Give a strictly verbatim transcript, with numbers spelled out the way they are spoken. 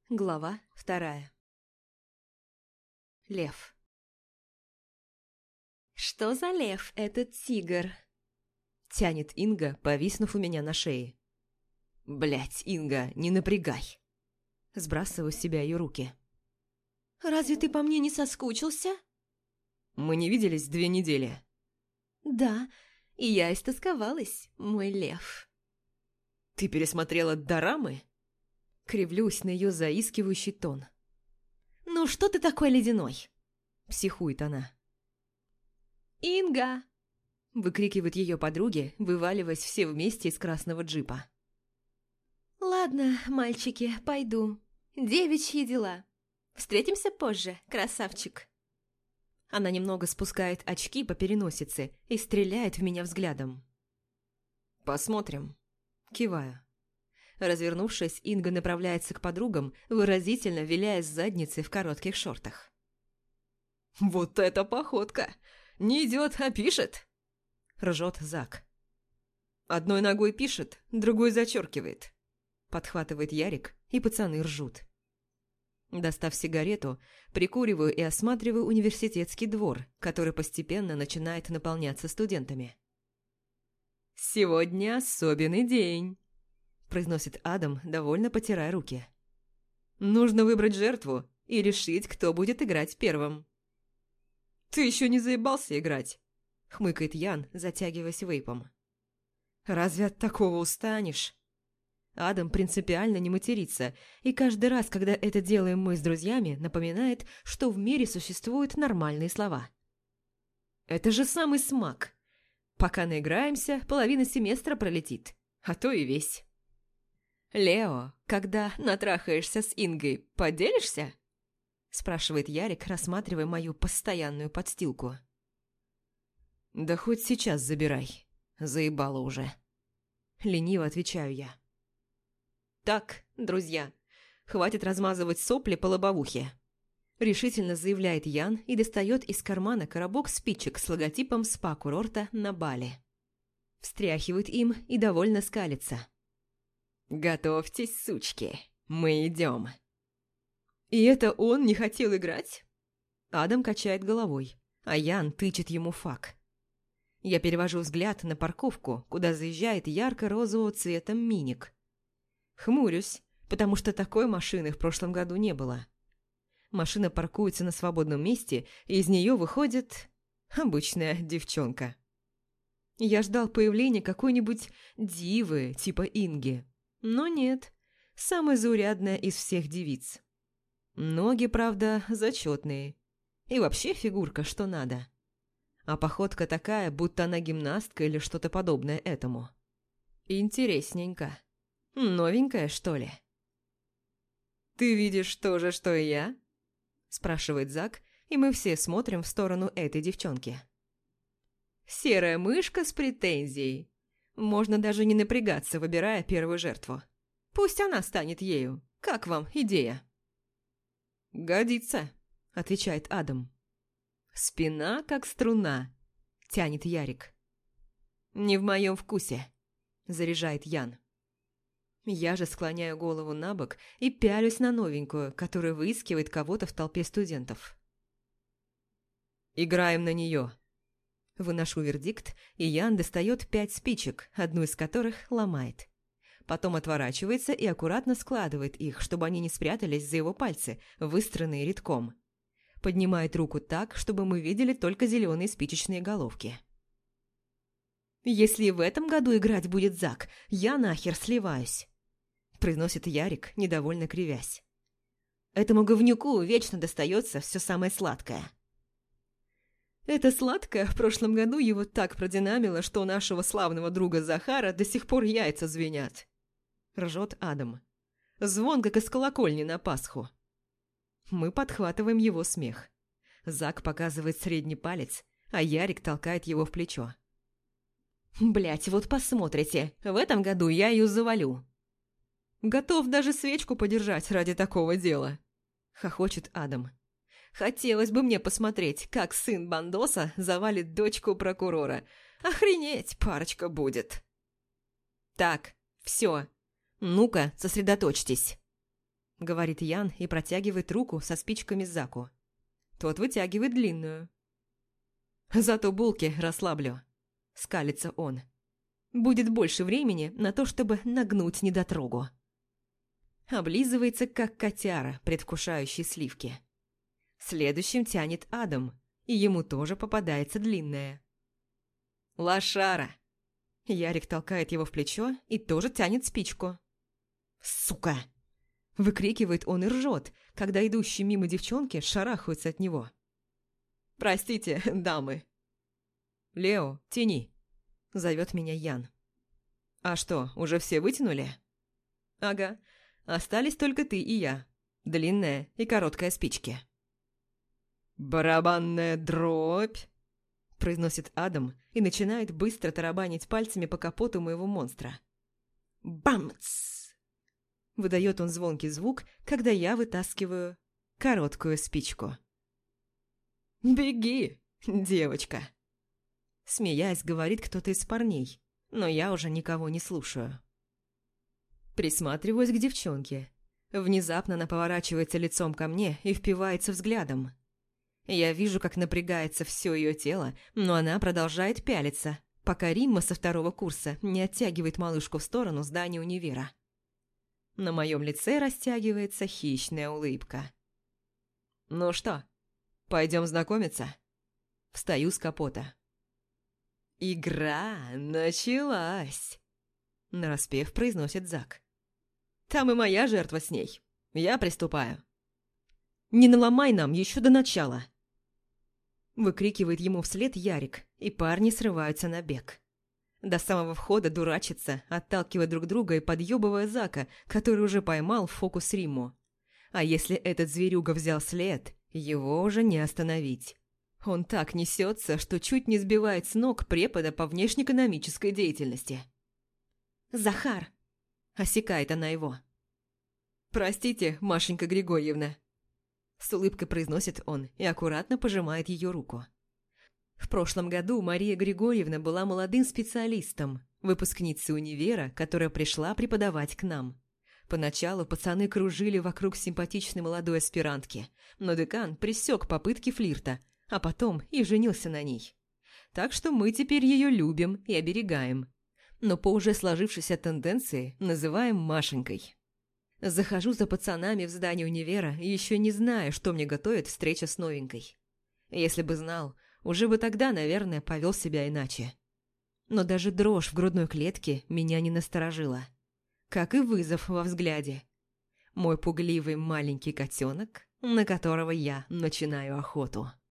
Глава вторая. Лев. «Что за лев этот тигр?» Тянет Инга, повиснув у меня на шее. «Блядь, Инга, не напрягай!» Сбрасываю с себя ее руки. «Разве ты по мне не соскучился?» «Мы не виделись две недели». «Да, и я истосковалась, мой лев». «Ты пересмотрела дорамы?» Кривлюсь на ее заискивающий тон. «Ну что ты такой ледяной?» Психует она. «Инга!» Выкрикивают ее подруги, вываливаясь все вместе из красного джипа. «Ладно, мальчики, пойду. Девичьи дела. Встретимся позже, красавчик». Она немного спускает очки по переносице и стреляет в меня взглядом. «Посмотрим». Киваю. Развернувшись, Инга направляется к подругам, выразительно виляя с задницей в коротких шортах. «Вот это походка! Не идет, а пишет!» Ржет Зак. «Одной ногой пишет, другой зачеркивает», подхватывает Ярик, и пацаны ржут. Достав сигарету, прикуриваю и осматриваю университетский двор, который постепенно начинает наполняться студентами. «Сегодня особенный день», – произносит Адам, довольно потирая руки. «Нужно выбрать жертву и решить, кто будет играть первым». «Ты еще не заебался играть?» – хмыкает Ян, затягиваясь вейпом. «Разве от такого устанешь?» Адам принципиально не матерится, и каждый раз, когда это делаем мы с друзьями, напоминает, что в мире существуют нормальные слова. «Это же самый смак. Пока наиграемся, половина семестра пролетит, а то и весь». «Лео, когда натрахаешься с Ингой, поделишься?» спрашивает Ярик, рассматривая мою постоянную подстилку. «Да хоть сейчас забирай. Заебало уже». Лениво отвечаю я. «Так, друзья, хватит размазывать сопли по лобовухе», решительно заявляет Ян и достает из кармана коробок спичек с логотипом спа-курорта на Бали. Встряхивает им и довольно скалится. «Готовьтесь, сучки, мы идем». «И это он не хотел играть?» Адам качает головой, а Ян тычет ему фак. Я перевожу взгляд на парковку, куда заезжает ярко-розового цвета миник. Хмурюсь, потому что такой машины в прошлом году не было. Машина паркуется на свободном месте, и из нее выходит обычная девчонка. Я ждал появления какой-нибудь дивы типа Инги, но нет, самая заурядная из всех девиц. Ноги, правда, зачетные. И вообще фигурка что надо. А походка такая, будто она гимнастка или что-то подобное этому. Интересненько. Новенькая, что ли? «Ты видишь то же, что и я?» спрашивает Зак, и мы все смотрим в сторону этой девчонки. Серая мышка с претензией. Можно даже не напрягаться, выбирая первую жертву. Пусть она станет ею. Как вам идея? «Годится», – отвечает Адам. «Спина как струна», – тянет Ярик. «Не в моем вкусе», – заряжает Ян. Я же склоняю голову на бок и пялюсь на новенькую, которая выискивает кого-то в толпе студентов. «Играем на нее». Выношу вердикт, и Ян достает пять спичек, одну из которых ломает. Потом отворачивается и аккуратно складывает их, чтобы они не спрятались за его пальцы, выстроенные рядком. Поднимает руку так, чтобы мы видели только зеленые спичечные головки. «Если в этом году играть будет Зак, я нахер сливаюсь», – произносит Ярик, недовольно кривясь. «Этому говнюку вечно достается все самое сладкое». Это сладкое в прошлом году его так продинамило, что у нашего славного друга Захара до сих пор яйца звенят. Ржет Адам. Звон, как из колокольни на Пасху. Мы подхватываем его смех. Зак показывает средний палец, а Ярик толкает его в плечо. «Блядь, вот посмотрите, в этом году я ее завалю». «Готов даже свечку подержать ради такого дела», – хохочет Адам. «Хотелось бы мне посмотреть, как сын Бандоса завалит дочку прокурора. Охренеть, парочка будет». «Так, все. Ну-ка, сосредоточьтесь». – говорит Ян и протягивает руку со спичками Заку. Тот вытягивает длинную. «Зато булки расслаблю», – скалится он. «Будет больше времени на то, чтобы нагнуть недотрогу». Облизывается, как котяра, предвкушающий сливки. Следующим тянет Адам, и ему тоже попадается длинная. «Лошара!» Ярик толкает его в плечо и тоже тянет спичку. «Сука!» Выкрикивает он и ржет, когда идущие мимо девчонки шарахаются от него. «Простите, дамы!» «Лео, тяни!» Зовет меня Ян. «А что, уже все вытянули?» «Ага, остались только ты и я. Длинная и короткая спички». «Барабанная дробь!» Произносит Адам и начинает быстро тарабанить пальцами по капоту моего монстра. «Бамц!» Выдает он звонкий звук, когда я вытаскиваю короткую спичку. «Беги, девочка!» Смеясь, говорит кто-то из парней, но я уже никого не слушаю. Присматриваюсь к девчонке. Внезапно она поворачивается лицом ко мне и впивается взглядом. Я вижу, как напрягается все ее тело, но она продолжает пялиться, пока Римма со второго курса не оттягивает малышку в сторону здания универа. На моем лице растягивается хищная улыбка. «Ну что, пойдем знакомиться?» Встаю с капота. «Игра началась!» Нараспев произносит Зак. «Там и моя жертва с ней. Я приступаю». «Не наломай нам еще до начала!» Выкрикивает ему вслед Ярик, и парни срываются на бег. До самого входа дурачатся, отталкивая друг друга и подъебывая Зака, который уже поймал в фокус Римму. А если этот зверюга взял след, его уже не остановить. Он так несется, что чуть не сбивает с ног препода по внешнеэкономической деятельности. «Захар!» – осекает она его. «Простите, Машенька Григорьевна!» С улыбкой произносит он и аккуратно пожимает ее руку. В прошлом году Мария Григорьевна была молодым специалистом, выпускницей универа, которая пришла преподавать к нам. Поначалу пацаны кружили вокруг симпатичной молодой аспирантки, но декан пресек попытки флирта, а потом и женился на ней. Так что мы теперь ее любим и оберегаем, но по уже сложившейся тенденции называем Машенькой. Захожу за пацанами в здание универа, еще не зная, что мне готовит встреча с новенькой. Если бы знал, уже бы тогда, наверное, повел себя иначе. Но даже дрожь в грудной клетке меня не насторожила. Как и вызов во взгляде. Мой пугливый маленький котенок, на которого я начинаю охоту.